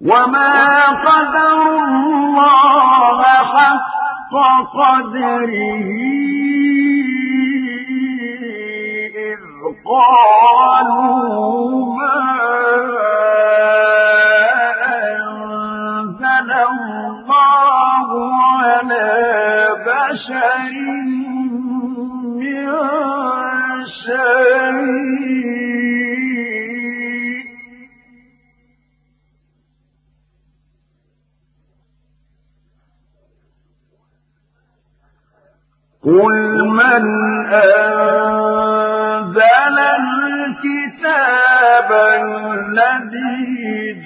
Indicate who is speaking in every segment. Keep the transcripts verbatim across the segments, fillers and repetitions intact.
Speaker 1: وما قدروا الله حق قدره إذ قالوا ما أنزل الله على بشر من شيء قل من أنزل الكتاب الذي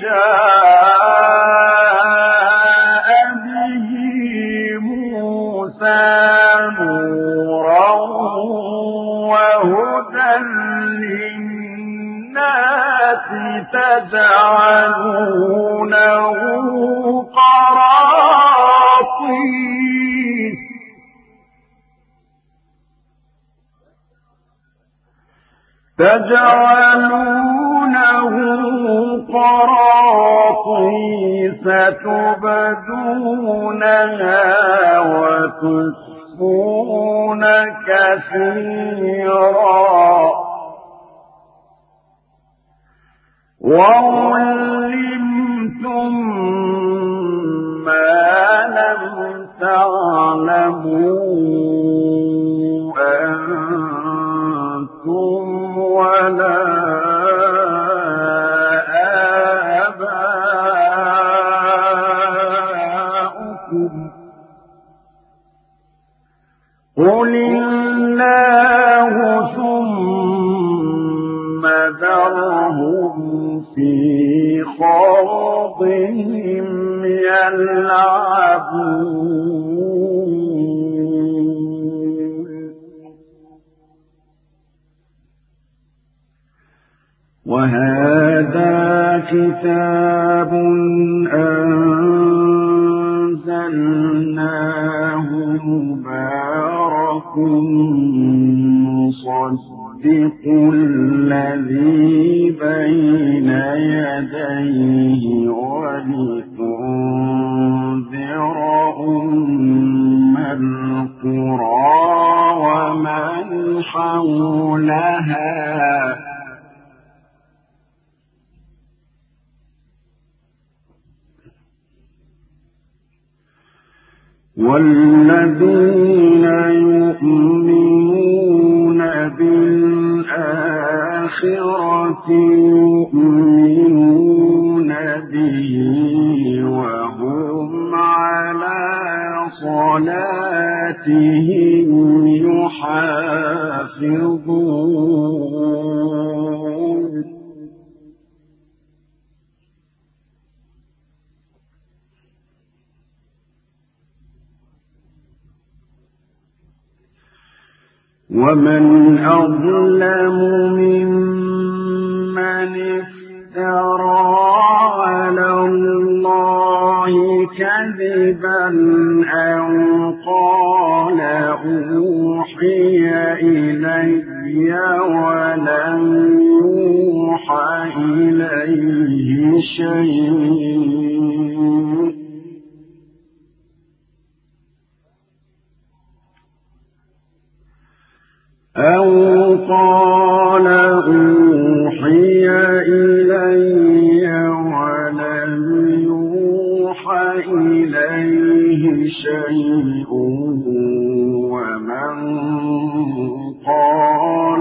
Speaker 1: جاء به موسى نورا وهدى للناس تجعلونه قراطيس تجعلونه قراطيس تبدونها وتخفون كثيرا وعلمتم ما لم تعلموا أنتم ولا آباؤكم قل الله ثم ذرهم في خوضهم يلعبون وهذا كتاب أنزلناه مبارك مصدق الذي بين يديه ولتنذر أم القرى ومن حولها والذين يؤمنون بالآخرة يؤمنون به وهم على صلاتهم يحافظون ومن أظلم ممن افترى على الله كذبا أو قال أوحي إلي ولم يوحى إليه شيء أو قال أوحي إلي ولم يوحى إليه شيء ومن قال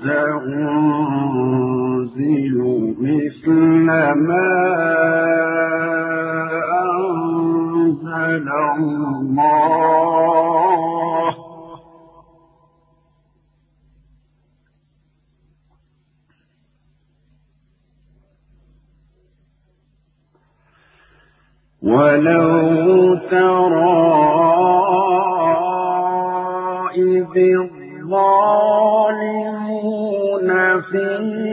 Speaker 1: سأنزل مثل ما أنزل الله ولو ترى إذ الظالمون في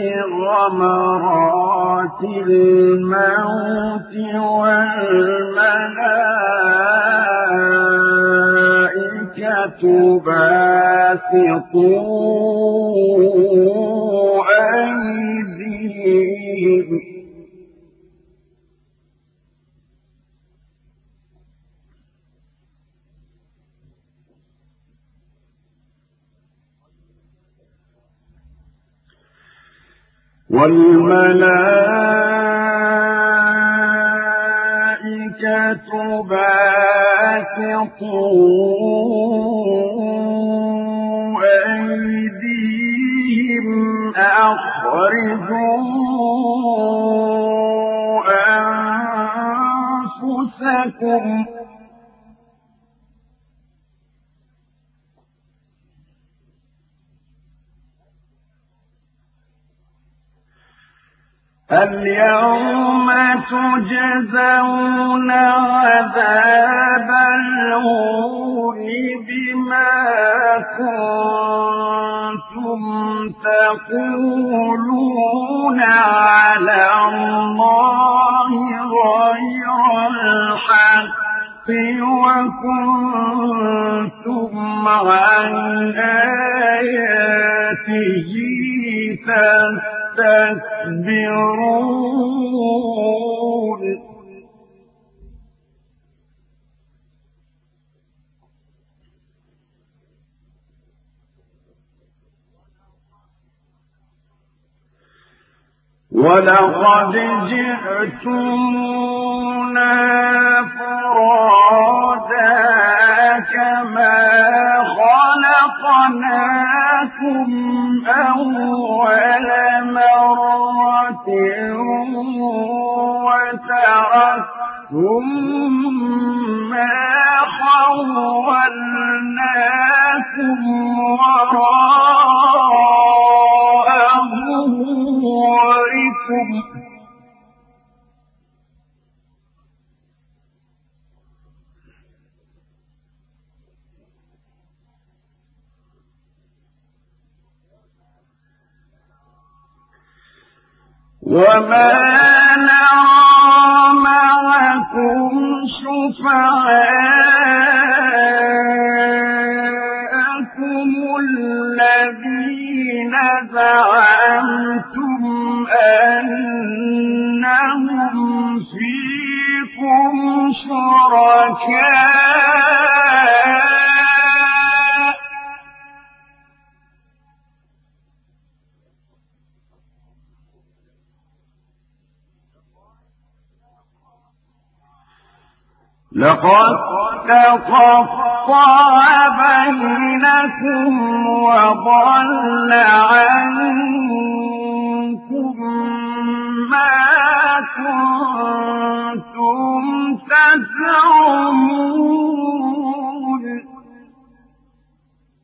Speaker 1: غمرات الموت والملائكة باسطوا أيديهم والملائكة باسطوا أيديهم أخرجوا أنفسكم اليوم تجزون عذاب الهون بما كنتم تقولون على الله غير الحق وكنتم عن آياته تستكبرون ولقد جئتمونا فرادا كما خلقناكم أول مرة وتركتم ما خولناكم وراء ظهوركم وما نرى معكم شفعاءكم الذين زعمتم أنهم فيكم شركاء لقد تقطع بينكم وضل عنكم ما كنتم تزعمون